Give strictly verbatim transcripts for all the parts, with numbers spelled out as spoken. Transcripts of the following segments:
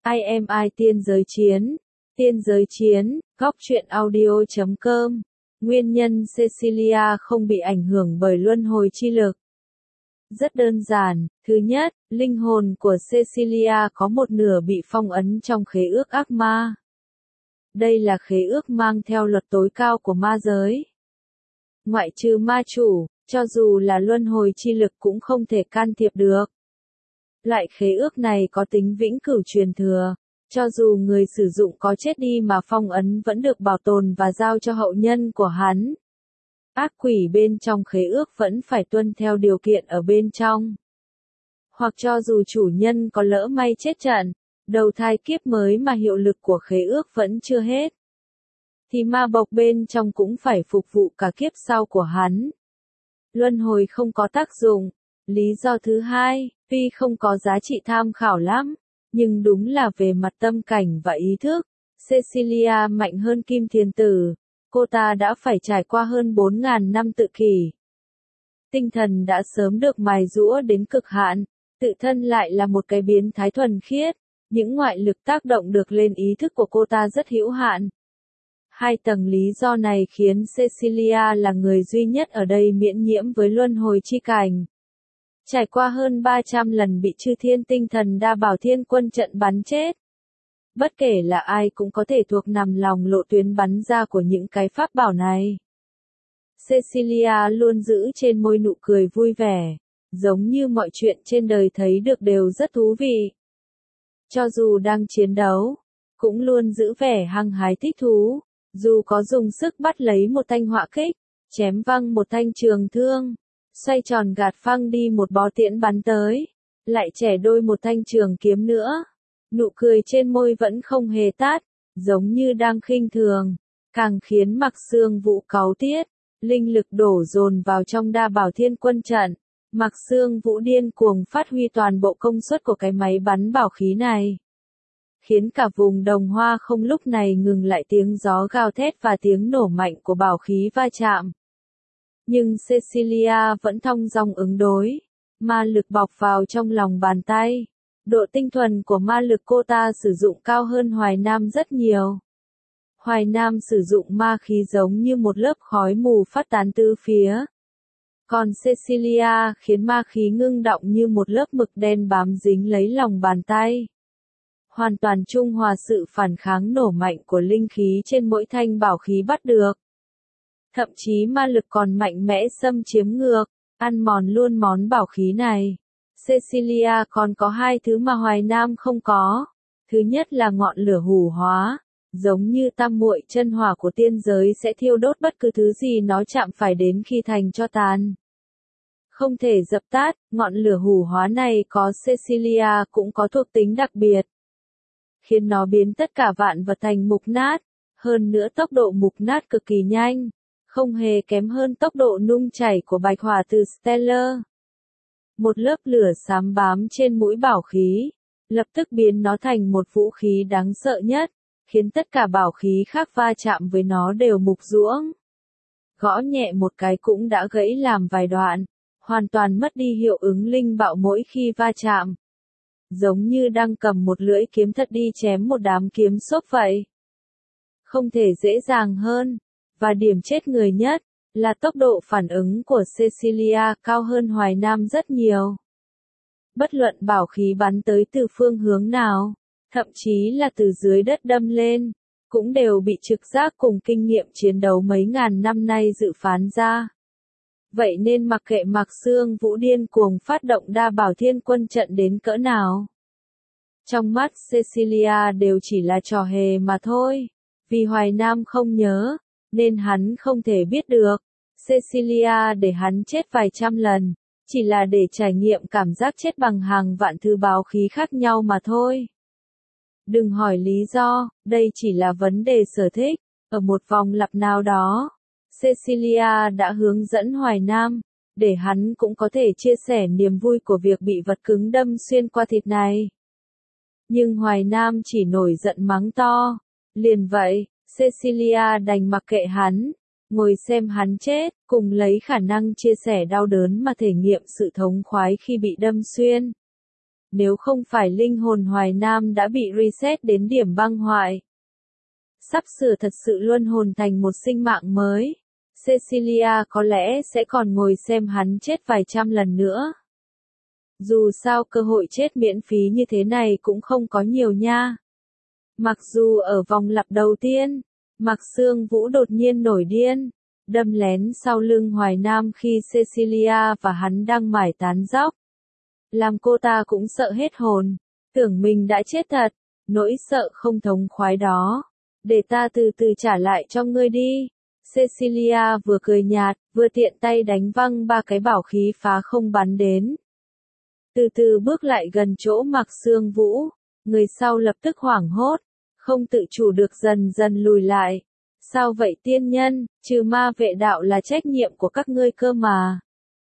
I am I tiên giới chiến. Tiên giới chiến, góc truyện audio chấm com. Nguyên nhân Cecilia không bị ảnh hưởng bởi luân hồi chi lực. Rất đơn giản, thứ nhất, linh hồn của Cecilia có một nửa bị phong ấn trong khế ước ác ma. Đây là khế ước mang theo luật tối cao của ma giới. Ngoại trừ ma chủ, cho dù là luân hồi chi lực cũng không thể can thiệp được. Loại khế ước này có tính vĩnh cửu truyền thừa, cho dù người sử dụng có chết đi mà phong ấn vẫn được bảo tồn và giao cho hậu nhân của hắn. Ác quỷ bên trong khế ước vẫn phải tuân theo điều kiện ở bên trong. Hoặc cho dù chủ nhân có lỡ may chết trận, đầu thai kiếp mới mà hiệu lực của khế ước vẫn chưa hết, thì ma bộc bên trong cũng phải phục vụ cả kiếp sau của hắn. Luân hồi không có tác dụng. Lý do thứ hai, tuy không có giá trị tham khảo lắm, nhưng đúng là về mặt tâm cảnh và ý thức, Cecilia mạnh hơn Kim Thiền Tử. Cô ta đã phải trải qua hơn bốn nghìn năm tự kỷ. Tinh thần đã sớm được mài giũa đến cực hạn, tự thân lại là một cái biến thái thuần khiết, những ngoại lực tác động được lên ý thức của cô ta rất hữu hạn. Hai tầng lý do này khiến Cecilia là người duy nhất ở đây miễn nhiễm với luân hồi chi cảnh. Trải qua hơn ba trăm lần bị chư thiên tinh thần đa bảo thiên quân trận bắn chết. Bất kể là ai cũng có thể thuộc nằm lòng lộ tuyến bắn ra của những cái pháp bảo này. Cecilia luôn giữ trên môi nụ cười vui vẻ, giống như mọi chuyện trên đời thấy được đều rất thú vị. Cho dù đang chiến đấu, cũng luôn giữ vẻ hăng hái thích thú, dù có dùng sức bắt lấy một thanh họa kích, chém văng một thanh trường thương, xoay tròn gạt phăng đi một bó tiễn bắn tới, lại trẻ đôi một thanh trường kiếm nữa. Nụ cười trên môi vẫn không hề tát, giống như đang khinh thường, càng khiến Mạc Xương Vũ cáu tiết, linh lực đổ dồn vào trong đa bảo thiên quân trận. Mạc Xương Vũ điên cuồng phát huy toàn bộ công suất của cái máy bắn bảo khí này, khiến cả vùng đồng hoa không lúc này ngừng lại tiếng gió gào thét và tiếng nổ mạnh của bảo khí va chạm. Nhưng Cecilia vẫn thong dong ứng đối, ma lực bọc vào trong lòng bàn tay. Độ tinh thuần của ma lực cô ta sử dụng cao hơn Hoài Nam rất nhiều. Hoài Nam sử dụng ma khí giống như một lớp khói mù phát tán tứ phía. Còn Cecilia khiến ma khí ngưng đọng như một lớp mực đen bám dính lấy lòng bàn tay. Hoàn toàn trung hòa sự phản kháng nổ mạnh của linh khí trên mỗi thanh bảo khí bắt được. Thậm chí ma lực còn mạnh mẽ xâm chiếm ngược, ăn mòn luôn món bảo khí này. Cecilia còn có hai thứ mà Hoài Nam không có. Thứ nhất là ngọn lửa hủ hóa, giống như tam muội chân hỏa của tiên giới sẽ thiêu đốt bất cứ thứ gì nó chạm phải đến khi thành tro tàn. Không thể dập tắt, ngọn lửa hủ hóa này có Cecilia cũng có thuộc tính đặc biệt, khiến nó biến tất cả vạn vật thành mục nát, hơn nữa tốc độ mục nát cực kỳ nhanh, không hề kém hơn tốc độ nung chảy của bạch hỏa từ Stellar. Một lớp lửa xám bám trên mũi bảo khí, lập tức biến nó thành một vũ khí đáng sợ nhất, khiến tất cả bảo khí khác va chạm với nó đều mục ruỗng. Gõ nhẹ một cái cũng đã gãy làm vài đoạn, hoàn toàn mất đi hiệu ứng linh bạo mỗi khi va chạm. Giống như đang cầm một lưỡi kiếm thật đi chém một đám kiếm xốp vậy. Không thể dễ dàng hơn, và điểm chết người nhất là tốc độ phản ứng của Cecilia cao hơn Hoài Nam rất nhiều. Bất luận bảo khí bắn tới từ phương hướng nào, thậm chí là từ dưới đất đâm lên, cũng đều bị trực giác cùng kinh nghiệm chiến đấu mấy ngàn năm nay dự phán ra. Vậy nên mặc kệ Mạc Xương Vũ điên cuồng phát động đa bảo thiên quân trận đến cỡ nào, trong mắt Cecilia đều chỉ là trò hề mà thôi. Vì Hoài Nam không nhớ, nên hắn không thể biết được. Cecilia để hắn chết vài trăm lần, chỉ là để trải nghiệm cảm giác chết bằng hàng vạn thứ báo khí khác nhau mà thôi. Đừng hỏi lý do, đây chỉ là vấn đề sở thích. Ở một vòng lặp nào đó, Cecilia đã hướng dẫn Hoài Nam, để hắn cũng có thể chia sẻ niềm vui của việc bị vật cứng đâm xuyên qua thịt này. Nhưng Hoài Nam chỉ nổi giận mắng to. Liền vậy, Cecilia đành mặc kệ hắn, ngồi xem hắn chết, cùng lấy khả năng chia sẻ đau đớn mà thể nghiệm sự thống khoái khi bị đâm xuyên. nếu không phải linh hồn Hoài Nam đã bị reset đến điểm băng hoại. Sắp sửa thật sự luân hồn thành một sinh mạng mới. Cecilia có lẽ sẽ còn ngồi xem hắn chết vài trăm lần nữa. Dù sao cơ hội chết miễn phí như thế này cũng không có nhiều nha. Mặc dù ở vòng lặp đầu tiên, Mạc Sương Vũ đột nhiên nổi điên, đâm lén sau lưng Hoài Nam khi Cecilia và hắn đang mải tán dóc. Làm cô ta cũng sợ hết hồn, tưởng mình đã chết thật, nỗi sợ không thống khoái đó. Để ta từ từ trả lại cho ngươi đi. Cecilia vừa cười nhạt, vừa tiện tay đánh văng ba cái bảo khí phá không bắn đến. Từ từ bước lại gần chỗ Mạc Sương Vũ, người sau lập tức hoảng hốt, không tự chủ được dần dần lùi lại. Sao vậy tiên nhân, trừ ma vệ đạo là trách nhiệm của các ngươi cơ mà.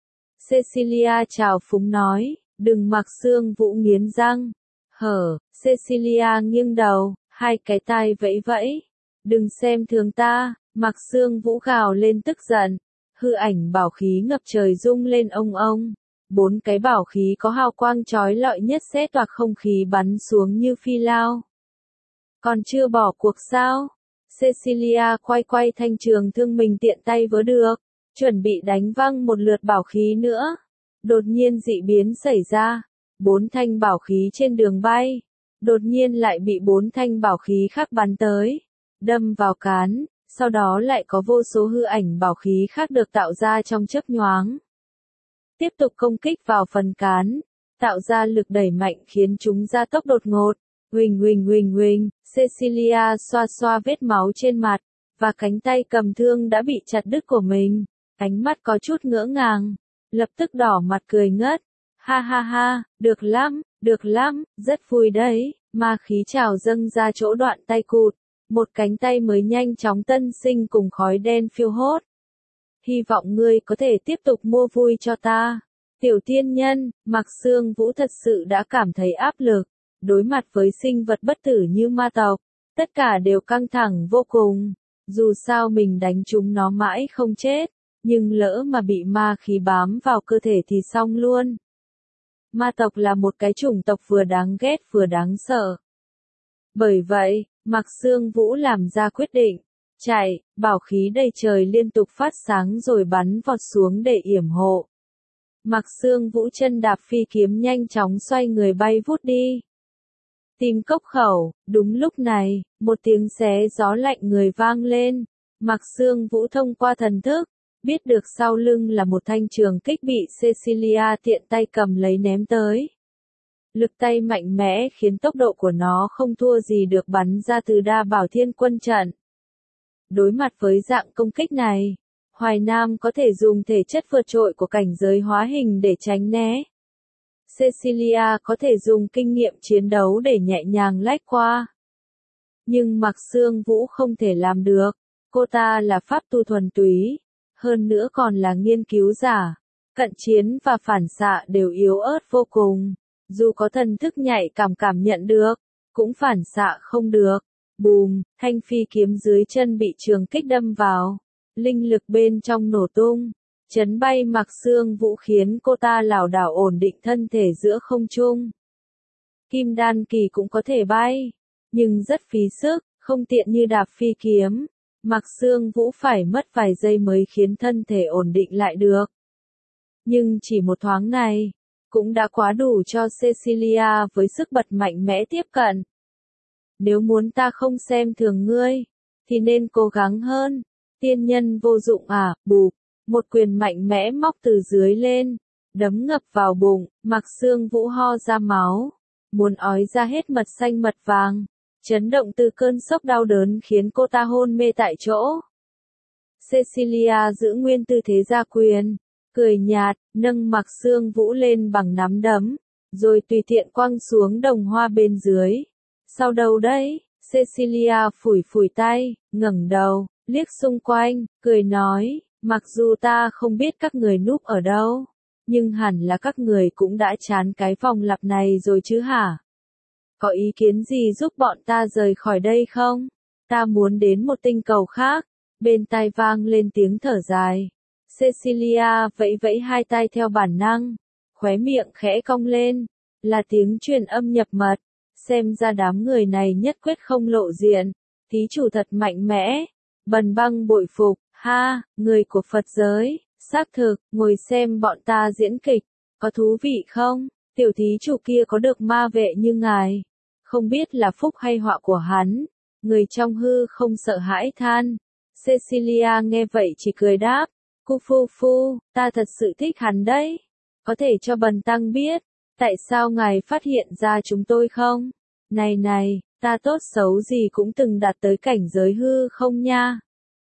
Cecilia chào phúng nói, đừng. Mạc Sương Vũ nghiến răng. Hở, Cecilia nghiêng đầu, hai cái tai vẫy vẫy. Đừng xem thường ta, Mạc Sương Vũ gào lên tức giận. Hư ảnh bảo khí ngập trời rung lên ông ông. Bốn cái bảo khí có hào quang chói lọi nhất xé toạc không khí bắn xuống như phi lao. Còn chưa bỏ cuộc sao? Cecilia quay quay thanh trường thương mình tiện tay vớ được, chuẩn bị đánh văng một lượt bảo khí nữa. Đột nhiên dị biến xảy ra, bốn thanh bảo khí trên đường bay, đột nhiên lại bị bốn thanh bảo khí khác bắn tới, đâm vào cán, sau đó lại có vô số hư ảnh bảo khí khác được tạo ra trong chớp nhoáng. Tiếp tục công kích vào phần cán, tạo ra lực đẩy mạnh khiến chúng gia tốc đột ngột. Huỳnh huỳnh huỳnh huỳnh, Cecilia xoa xoa vết máu trên mặt, và cánh tay cầm thương đã bị chặt đứt của mình. Ánh mắt có chút ngỡ ngàng, lập tức đỏ mặt cười ngất. Ha ha ha, được lắm, được lắm, rất vui đấy. Ma khí trào dâng ra chỗ đoạn tay cụt, một cánh tay mới nhanh chóng tân sinh cùng khói đen phiêu hốt. Hy vọng ngươi có thể tiếp tục mua vui cho ta. Tiểu tiên nhân, Mạc Sương Vũ thật sự đã cảm thấy áp lực. Đối mặt với sinh vật bất tử như ma tộc, tất cả đều căng thẳng vô cùng. Dù sao mình đánh chúng nó mãi không chết, nhưng lỡ mà bị ma khí bám vào cơ thể thì xong luôn. Ma tộc là một cái chủng tộc vừa đáng ghét vừa đáng sợ. Bởi vậy, Mạc Sương Vũ làm ra quyết định, chạy, bảo khí đầy trời liên tục phát sáng rồi bắn vọt xuống để yểm hộ. Mạc Sương Vũ chân đạp phi kiếm nhanh chóng xoay người bay vút đi. Tìm cốc khẩu, đúng lúc này, một tiếng xé gió lạnh người vang lên. Mạc Sương Vũ thông qua thần thức, biết được sau lưng là một thanh trường kích bị Cecilia tiện tay cầm lấy ném tới. Lực tay mạnh mẽ khiến tốc độ của nó không thua gì được bắn ra từ đa bảo thiên quân trận. Đối mặt với dạng công kích này, Hoài Nam có thể dùng thể chất vượt trội của cảnh giới hóa hình để tránh né. Cecilia có thể dùng kinh nghiệm chiến đấu để nhẹ nhàng lách qua. Nhưng Mạc Sương Vũ không thể làm được, cô ta là pháp tu thuần túy, hơn nữa còn là nghiên cứu giả, cận chiến và phản xạ đều yếu ớt vô cùng, dù có thần thức nhạy cảm cảm nhận được, cũng phản xạ không được. Bùm, thanh phi kiếm dưới chân bị trường kích đâm vào, linh lực bên trong nổ tung. Chấn bay Mạc Sương Vũ khiến cô ta lảo đảo ổn định thân thể giữa không trung. Kim đan kỳ cũng có thể bay, nhưng rất phí sức, không tiện như đạp phi kiếm. Mạc Sương Vũ phải mất vài giây mới khiến thân thể ổn định lại được. Nhưng chỉ một thoáng này, cũng đã quá đủ cho Cecilia với sức bật mạnh mẽ tiếp cận. Nếu muốn ta không xem thường ngươi, thì nên cố gắng hơn. Tiên nhân vô dụng à, bụp. Một quyền mạnh mẽ móc từ dưới lên, đấm ngập vào bụng, Mạc Sương Vũ ho ra máu, muốn ói ra hết mật xanh mật vàng, chấn động từ cơn sốc đau đớn khiến cô ta hôn mê tại chỗ. Cecilia giữ nguyên tư thế ra quyền, cười nhạt, nâng Mạc Sương Vũ lên bằng nắm đấm, rồi tùy tiện quăng xuống đồng hoa bên dưới. Sau đâu đấy? Cecilia phủi phủi tay, ngẩng đầu, liếc xung quanh, cười nói. Mặc dù ta không biết các người núp ở đâu, nhưng hẳn là các người cũng đã chán cái vòng lặp này rồi chứ hả? Có ý kiến gì giúp bọn ta rời khỏi đây không? Ta muốn đến một tinh cầu khác. Bên tai vang lên tiếng thở dài. Cecilia vẫy vẫy hai tay theo bản năng, khóe miệng khẽ cong lên. là tiếng truyền âm nhập mật. Xem ra đám người này nhất quyết không lộ diện. Thí chủ thật mạnh mẽ. Bần Băng bội phục, ha, người của Phật giới, xác thực, ngồi xem bọn ta diễn kịch, có thú vị không? Tiểu thí chủ kia có được ma vệ như ngài, không biết là phúc hay họa của hắn. Người trong hư không sợ hãi than. Cecilia nghe vậy chỉ cười đáp, Cu Phu Phu, ta thật sự thích hắn đấy. Có thể cho bần tăng biết, tại sao ngài phát hiện ra chúng tôi không? Này này, ta tốt xấu gì cũng từng đạt tới cảnh giới hư không nha.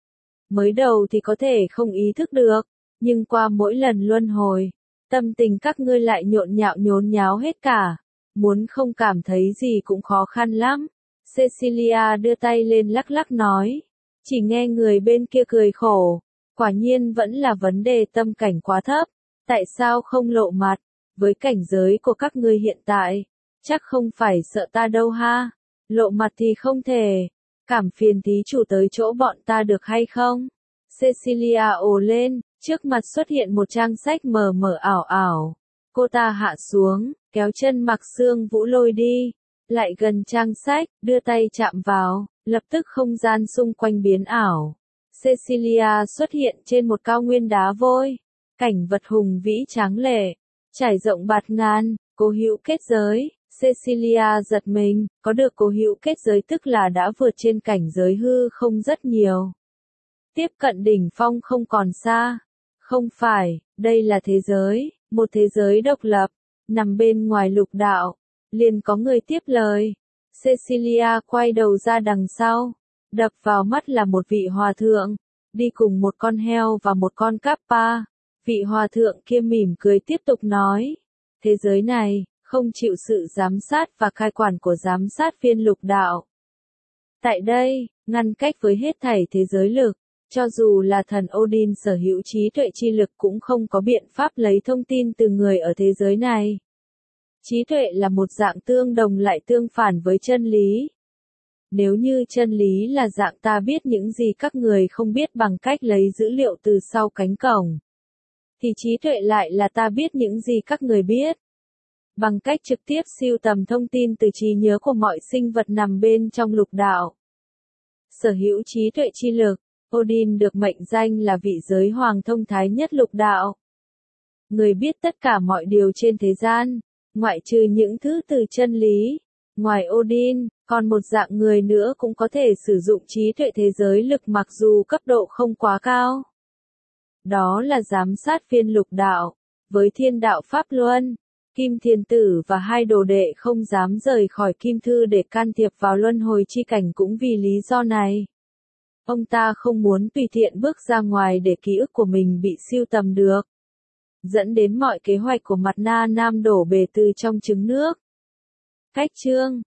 Mới đầu thì có thể không ý thức được, nhưng qua mỗi lần luân hồi, tâm tình các ngươi lại nhộn nhạo nhốn nháo hết cả. Muốn không cảm thấy gì cũng khó khăn lắm. Cecilia đưa tay lên lắc lắc nói. Chỉ nghe người bên kia cười khổ. Quả nhiên vẫn là vấn đề tâm cảnh quá thấp. Tại sao không lộ mặt? Với cảnh giới của các ngươi hiện tại, chắc không phải sợ ta đâu ha. Lộ mặt thì không thể. Cảm phiền thí chủ tới chỗ bọn ta được hay không? Cecilia ồ lên, trước mặt xuất hiện một trang sách mờ mờ ảo ảo. Cô ta hạ xuống, kéo chân Mạc Xương Vũ lôi đi, lại gần trang sách, đưa tay chạm vào, lập tức không gian xung quanh biến ảo. Cecilia xuất hiện trên một cao nguyên đá vôi, cảnh vật hùng vĩ tráng lệ, trải rộng bạt ngàn, cố hữu kết giới. Cecilia giật mình, có được cố hữu kết giới tức là đã vượt trên cảnh giới hư không rất nhiều. Tiếp cận đỉnh phong không còn xa. Không phải, đây là thế giới, một thế giới độc lập, nằm bên ngoài lục đạo. Liền có người tiếp lời. Cecilia quay đầu ra đằng sau, đập vào mắt là một vị hòa thượng, đi cùng một con heo và một con kappa. Vị hòa thượng kia mỉm cười tiếp tục nói, thế giới này, không chịu sự giám sát và cai quản của giám sát viên lục đạo. Tại đây, ngăn cách với hết thảy thế giới lực, cho dù là thần Odin sở hữu trí tuệ chi lực cũng không có biện pháp lấy thông tin từ người ở thế giới này. Trí tuệ là một dạng tương đồng lại tương phản với chân lý. Nếu như chân lý là dạng ta biết những gì các người không biết bằng cách lấy dữ liệu từ sau cánh cổng, thì trí tuệ lại là ta biết những gì các người biết. Bằng cách trực tiếp siêu tầm thông tin từ trí nhớ của mọi sinh vật nằm bên trong lục đạo. Sở hữu trí tuệ chi lực, Odin được mệnh danh là vị giới hoàng thông thái nhất lục đạo. Người biết tất cả mọi điều trên thế gian, ngoại trừ những thứ từ chân lý. Ngoài Odin, còn một dạng người nữa cũng có thể sử dụng trí tuệ thế giới lực mặc dù cấp độ không quá cao. Đó là giám sát viên lục đạo, với thiên đạo Pháp Luân. Kim Thiên Tử và hai đồ đệ không dám rời khỏi Kim Thư để can thiệp vào luân hồi chi cảnh cũng vì lý do này. Ông ta không muốn tùy tiện bước ra ngoài để ký ức của mình bị siêu tầm được. Dẫn đến mọi kế hoạch của Mặt Na Nam đổ bể từ trong trứng nước. Cách chương